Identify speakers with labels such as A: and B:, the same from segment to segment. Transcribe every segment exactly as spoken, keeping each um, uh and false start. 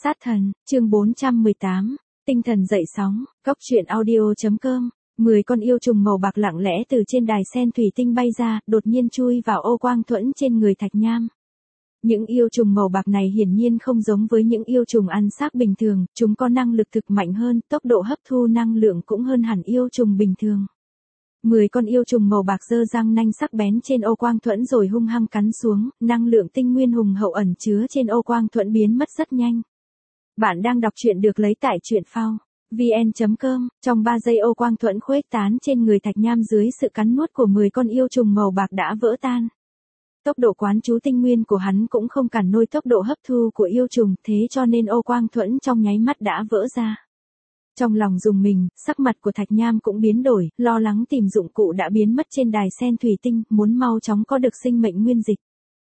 A: Sát thần, chương bốn trăm mười tám, tinh thần dậy sóng, góc truyện audio.com. Mười con yêu trùng màu bạc lặng lẽ từ trên đài sen thủy tinh bay ra, đột nhiên chui vào ô quang thuẫn trên người Thạch Nham. Những yêu trùng màu bạc này hiển nhiên không giống với những yêu trùng ăn xác bình thường, chúng có năng lực thực mạnh hơn, tốc độ hấp thu năng lượng cũng hơn hẳn yêu trùng bình thường. Mười con yêu trùng màu bạc giơ răng nanh sắc bén trên ô quang thuẫn rồi hung hăng cắn xuống, năng lượng tinh nguyên hùng hậu ẩn chứa trên ô quang thuẫn biến mất rất nhanh. Bạn đang đọc truyện được lấy tại truyện phao vn chấm com, trong ba giây ô quang thuẫn khuếch tán trên người Thạch Nham dưới sự cắn nuốt của mười con yêu trùng màu bạc đã vỡ tan. Tốc độ quán trú tinh nguyên của hắn cũng không cản nổi tốc độ hấp thu của yêu trùng, thế cho nên ô quang thuẫn trong nháy mắt đã vỡ ra. Trong lòng rùng mình, sắc mặt của Thạch Nham cũng biến đổi, lo lắng tìm dụng cụ đã biến mất trên đài sen thủy tinh, muốn mau chóng có được sinh mệnh nguyên dịch.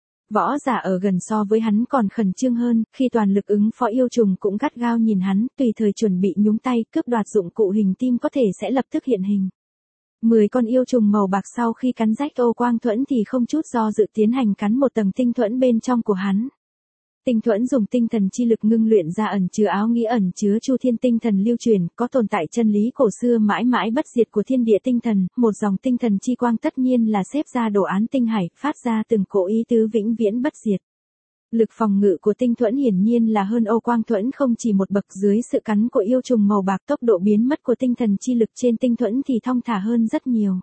A: Võ giả ở gần so với hắn còn khẩn trương hơn, khi toàn lực ứng phó yêu trùng cũng gắt gao nhìn hắn, tùy thời chuẩn bị nhúng tay, cướp đoạt dụng cụ hình tim có thể sẽ lập tức hiện hình. Mười con yêu trùng màu bạc sau khi cắn rách ô quang thuẫn thì không chút do dự tiến hành cắn một tầng tinh thuẫn bên trong của hắn. Tinh thuẫn dùng tinh thần chi lực ngưng luyện ra ẩn chứa áo nghĩa ẩn chứa chu thiên tinh thần lưu truyền, có tồn tại chân lý cổ xưa mãi mãi bất diệt của thiên địa tinh thần, một dòng tinh thần chi quang tất nhiên là xếp ra đồ án tinh hải, phát ra từng cỗ ý tứ vĩnh viễn bất diệt. Lực phòng ngự của tinh thuẫn hiển nhiên là hơn ô quang thuẫn không chỉ một bậc, dưới sự cắn của yêu trùng màu bạc tốc độ biến mất của tinh thần chi lực trên tinh thuẫn thì thong thả hơn rất nhiều.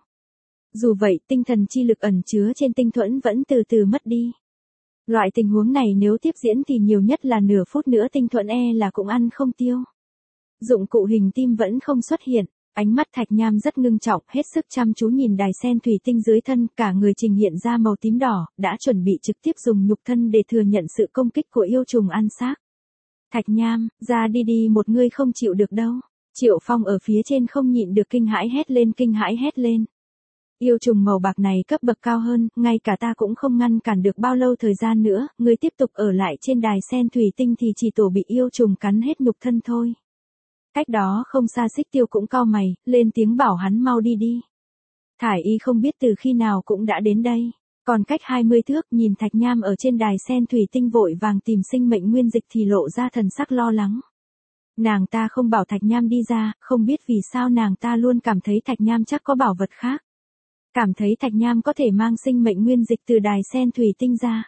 A: Dù vậy, tinh thần chi lực ẩn chứa trên tinh thuẫn vẫn từ từ mất đi. Loại tình huống này nếu tiếp diễn thì nhiều nhất là nửa phút nữa tinh thuẫn e là cũng ăn không tiêu. Dụng cụ hình tim vẫn không xuất hiện, ánh mắt Thạch Nham rất ngưng trọng, hết sức chăm chú nhìn đài sen thủy tinh dưới thân, cả người trình hiện ra màu tím đỏ, đã chuẩn bị trực tiếp dùng nhục thân để thừa nhận sự công kích của yêu trùng ăn xác. Thạch Nham, ra đi đi, một người không chịu được đâu. Triệu Phong ở phía trên không nhịn được kinh hãi hét lên kinh hãi hét lên. Yêu trùng màu bạc này cấp bậc cao hơn, ngay cả ta cũng không ngăn cản được bao lâu thời gian nữa, ngươi tiếp tục ở lại trên đài sen thủy tinh thì chỉ tổ bị yêu trùng cắn hết nhục thân thôi. Cách đó không xa Xích Tiêu cũng cau mày, lên tiếng bảo hắn mau đi đi. Thải Y không biết từ khi nào cũng đã đến đây, còn cách hai mươi thước nhìn Thạch Nham ở trên đài sen thủy tinh vội vàng tìm sinh mệnh nguyên dịch thì lộ ra thần sắc lo lắng. Nàng ta không bảo Thạch Nham đi ra, không biết vì sao nàng ta luôn cảm thấy Thạch Nham chắc có bảo vật khác. Cảm thấy Thạch Nham có thể mang sinh mệnh nguyên dịch từ đài sen thủy tinh ra.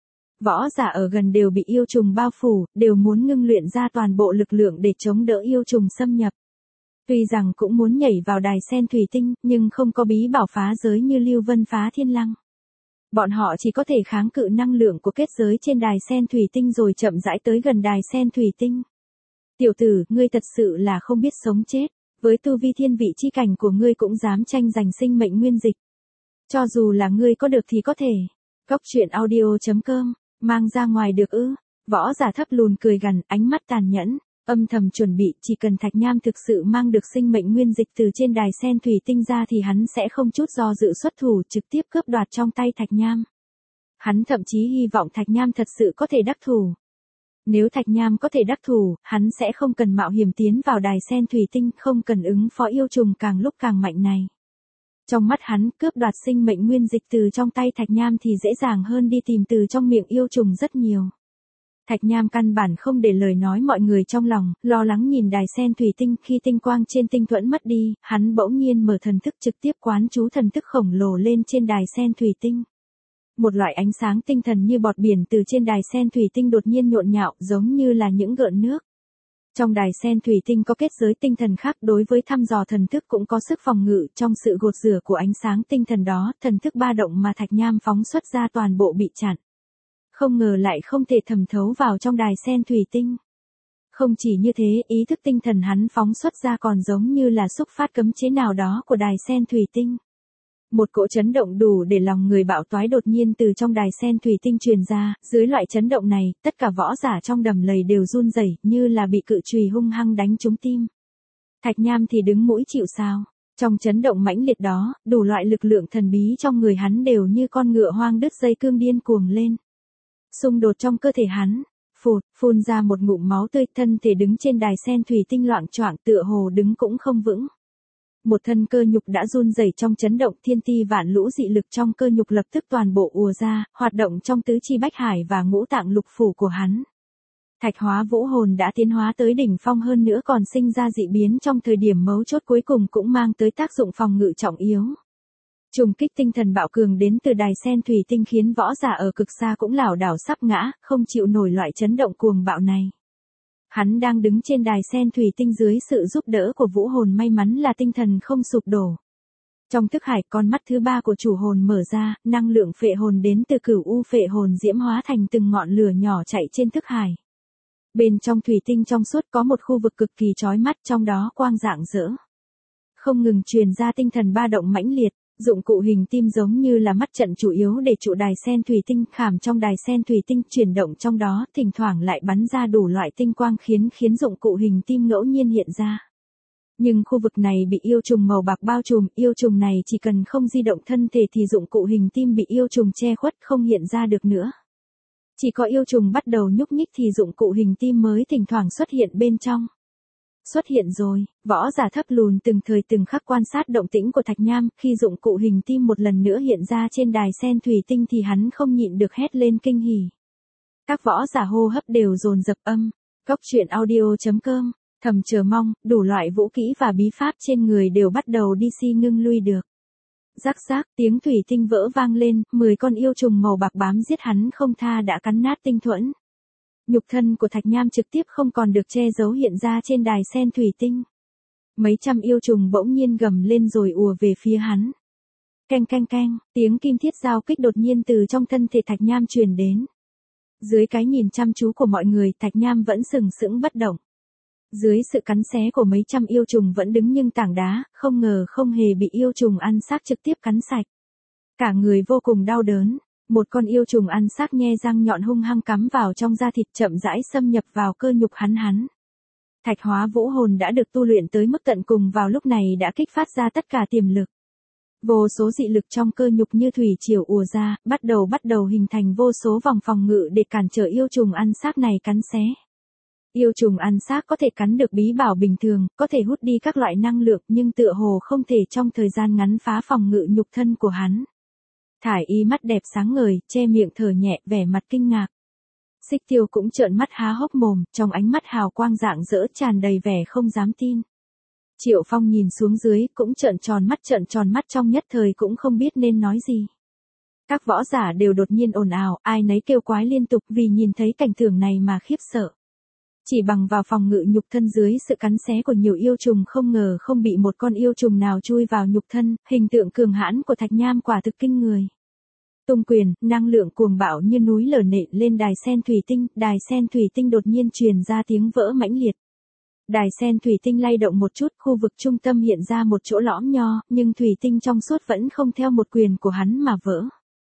A: Võ giả ở gần đều bị yêu trùng bao phủ, đều muốn ngưng luyện ra toàn bộ lực lượng để chống đỡ yêu trùng xâm nhập. Tuy rằng cũng muốn nhảy vào đài sen thủy tinh, nhưng không có bí bảo phá giới như Lưu Vân phá thiên lăng. Bọn họ chỉ có thể kháng cự năng lượng của kết giới trên đài sen thủy tinh rồi chậm rãi tới gần đài sen thủy tinh. Tiểu tử, ngươi thật sự là không biết sống chết. Với tu vi thiên vị chi cảnh của ngươi cũng dám tranh giành sinh mệnh nguyên dịch. Cho dù là ngươi có được thì có thể. Góc truyện audio.com, mang ra ngoài được ư. Võ giả thấp lùn cười gằn, ánh mắt tàn nhẫn, âm thầm chuẩn bị chỉ cần Thạch Nham thực sự mang được sinh mệnh nguyên dịch từ trên đài sen thủy tinh ra thì hắn sẽ không chút do dự xuất thủ trực tiếp cướp đoạt trong tay Thạch Nham. Hắn thậm chí hy vọng Thạch Nham thật sự có thể đắc thủ. Nếu Thạch Nham có thể đắc thủ, hắn sẽ không cần mạo hiểm tiến vào đài sen thủy tinh, không cần ứng phó yêu trùng càng lúc càng mạnh này. Trong mắt hắn, cướp đoạt sinh mệnh nguyên dịch từ trong tay Thạch Nham thì dễ dàng hơn đi tìm từ trong miệng yêu trùng rất nhiều. Thạch Nham căn bản không để lời nói mọi người trong lòng, lo lắng nhìn đài sen thủy tinh, khi tinh quang trên tinh thuẫn mất đi, hắn bỗng nhiên mở thần thức trực tiếp quán chú thần thức khổng lồ lên trên đài sen thủy tinh. Một loại ánh sáng tinh thần như bọt biển từ trên đài sen thủy tinh đột nhiên nhộn nhạo, giống như là những gợn nước. Trong đài sen thủy tinh có kết giới tinh thần khác, đối với thăm dò thần thức cũng có sức phòng ngự, trong sự gột rửa của ánh sáng tinh thần đó, thần thức ba động mà Thạch Nham phóng xuất ra toàn bộ bị chặn. Không ngờ lại không thể thẩm thấu vào trong đài sen thủy tinh. Không chỉ như thế, ý thức tinh thần hắn phóng xuất ra còn giống như là xúc phát cấm chế nào đó của đài sen thủy tinh. Một cỗ chấn động đủ để lòng người bạo toái đột nhiên từ trong đài sen thủy tinh truyền ra, dưới loại chấn động này, tất cả võ giả trong đầm lầy đều run rẩy, như là bị cự chùy hung hăng đánh trúng tim. Thạch Nham thì đứng mũi chịu sào. Trong chấn động mãnh liệt đó, đủ loại lực lượng thần bí trong người hắn đều như con ngựa hoang đứt dây cương điên cuồng lên. Xung đột trong cơ thể hắn, phụt, phun ra một ngụm máu tươi, thân thể đứng trên đài sen thủy tinh loạng choạng tựa hồ đứng cũng không vững. Một thân cơ nhục đã run rẩy trong chấn động, thiên ti vạn lũ dị lực trong cơ nhục lập tức toàn bộ ùa ra, hoạt động trong tứ chi bách hải và ngũ tạng lục phủ của hắn. Thạch Hóa Vũ hồn đã tiến hóa tới đỉnh phong, hơn nữa còn sinh ra dị biến trong thời điểm mấu chốt, cuối cùng cũng mang tới tác dụng phòng ngự trọng yếu. Trùng kích tinh thần bạo cường đến từ đài sen thủy tinh khiến võ giả ở cực xa cũng lảo đảo sắp ngã, không chịu nổi loại chấn động cuồng bạo này. Hắn đang đứng trên đài sen thủy tinh dưới sự giúp đỡ của vũ hồn, may mắn là tinh thần không sụp đổ. Trong thức hải, con mắt thứ ba của chủ hồn mở ra, năng lượng phệ hồn đến từ cửu u phệ hồn diễm hóa thành từng ngọn lửa nhỏ chạy trên thức hải. Bên trong thủy tinh trong suốt có một khu vực cực kỳ chói mắt, trong đó quang rạng rỡ. Không ngừng truyền ra tinh thần ba động mãnh liệt, dụng cụ hình tim giống như là mắt trận chủ yếu để trụ đài sen thủy tinh, khảm trong đài sen thủy tinh chuyển động trong đó, thỉnh thoảng lại bắn ra đủ loại tinh quang khiến khiến dụng cụ hình tim ngẫu nhiên hiện ra. Nhưng khu vực này bị yêu trùng màu bạc bao trùm, yêu trùng này chỉ cần không di động thân thể thì dụng cụ hình tim bị yêu trùng che khuất không hiện ra được nữa. Chỉ có yêu trùng bắt đầu nhúc nhích thì dụng cụ hình tim mới thỉnh thoảng xuất hiện bên trong. Xuất hiện rồi, võ giả thấp lùn từng thời từng khắc quan sát động tĩnh của Thạch Nham, khi dụng cụ hình tim một lần nữa hiện ra trên đài sen thủy tinh thì hắn không nhịn được hét lên kinh hỉ. Các võ giả hô hấp đều dồn dập âm. Góc truyện audio chấm com, thầm chờ mong, đủ loại vũ kỹ và bí pháp trên người đều bắt đầu đi si ngưng lui được. Rắc rác, tiếng thủy tinh vỡ vang lên, mười con yêu trùng màu bạc bám giết hắn không tha đã cắn nát tinh thuẫn. Nhục thân của Thạch Nham trực tiếp không còn được che giấu hiện ra trên đài sen thủy tinh. Mấy trăm yêu trùng bỗng nhiên gầm lên rồi ùa về phía hắn. Keng keng keng, tiếng kim thiết giao kích đột nhiên từ trong thân thể Thạch Nham truyền đến. Dưới cái nhìn chăm chú của mọi người, Thạch Nham vẫn sừng sững bất động. Dưới sự cắn xé của mấy trăm yêu trùng vẫn đứng nhưng tảng đá, không ngờ không hề bị yêu trùng ăn xác trực tiếp cắn sạch. Cả người vô cùng đau đớn, một con yêu trùng ăn xác nhe răng nhọn hung hăng cắm vào trong da thịt, chậm rãi xâm nhập vào cơ nhục hắn hắn. Thạch Hóa Vũ hồn đã được tu luyện tới mức tận cùng, vào lúc này đã kích phát ra tất cả tiềm lực. Vô số dị lực trong cơ nhục như thủy triều ùa ra, bắt đầu bắt đầu hình thành vô số vòng phòng ngự để cản trở yêu trùng ăn xác này cắn xé. Yêu trùng ăn xác có thể cắn được bí bảo bình thường, có thể hút đi các loại năng lượng, nhưng tựa hồ không thể trong thời gian ngắn phá phòng ngự nhục thân của hắn. Thải Y mắt đẹp sáng ngời, che miệng thở nhẹ, vẻ mặt kinh ngạc. Xích Tiêu cũng trợn mắt há hốc mồm, trong ánh mắt hào quang rạng rỡ tràn đầy vẻ không dám tin. Triệu Phong nhìn xuống dưới, cũng trợn tròn mắt trợn tròn mắt trong nhất thời cũng không biết nên nói gì. Các võ giả đều đột nhiên ồn ào, ai nấy kêu quái liên tục vì nhìn thấy cảnh tượng này mà khiếp sợ. Chỉ bằng vào phòng ngự nhục thân dưới sự cắn xé của nhiều yêu trùng không ngờ không bị một con yêu trùng nào chui vào nhục thân, hình tượng cường hãn của Thạch Nham quả thực kinh người. Tung quyền, năng lượng cuồng bạo như núi lở nện lên đài sen thủy tinh, đài sen thủy tinh đột nhiên truyền ra tiếng vỡ mãnh liệt. Đài sen thủy tinh lay động một chút, khu vực trung tâm hiện ra một chỗ lõm nho, nhưng thủy tinh trong suốt vẫn không theo một quyền của hắn mà vỡ.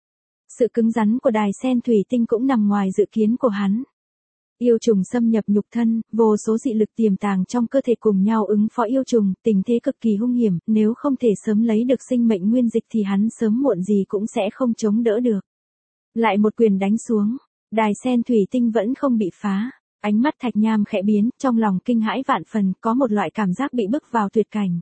A: Sự cứng rắn của đài sen thủy tinh cũng nằm ngoài dự kiến của hắn. Yêu trùng xâm nhập nhục thân, vô số dị lực tiềm tàng trong cơ thể cùng nhau ứng phó yêu trùng, tình thế cực kỳ hung hiểm, nếu không thể sớm lấy được sinh mệnh nguyên dịch thì hắn sớm muộn gì cũng sẽ không chống đỡ được. Lại một quyền đánh xuống, đài sen thủy tinh vẫn không bị phá, ánh mắt Thạch Nham khẽ biến, trong lòng kinh hãi vạn phần, có một loại cảm giác bị bức vào tuyệt cảnh.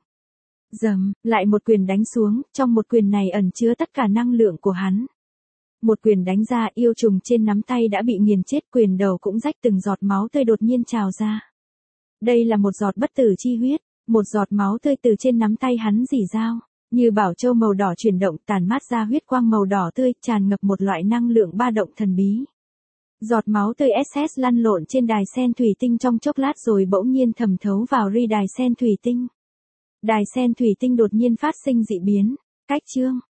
A: Dầm, lại một quyền đánh xuống, trong một quyền này ẩn chứa tất cả năng lượng của hắn. Một quyền đánh ra, yêu trùng trên nắm tay đã bị nghiền chết, quyền đầu cũng rách, từng giọt máu tươi đột nhiên trào ra. Đây là một giọt bất tử chi huyết, một giọt máu tươi từ trên nắm tay hắn rỉ rao, như bảo châu màu đỏ chuyển động, tàn mát ra huyết quang màu đỏ tươi, tràn ngập một loại năng lượng ba động thần bí. Giọt máu tươi ét ét lăn lộn trên đài sen thủy tinh trong chốc lát rồi bỗng nhiên thẩm thấu vào ri đài sen thủy tinh. Đài sen thủy tinh đột nhiên phát sinh dị biến, cách chương.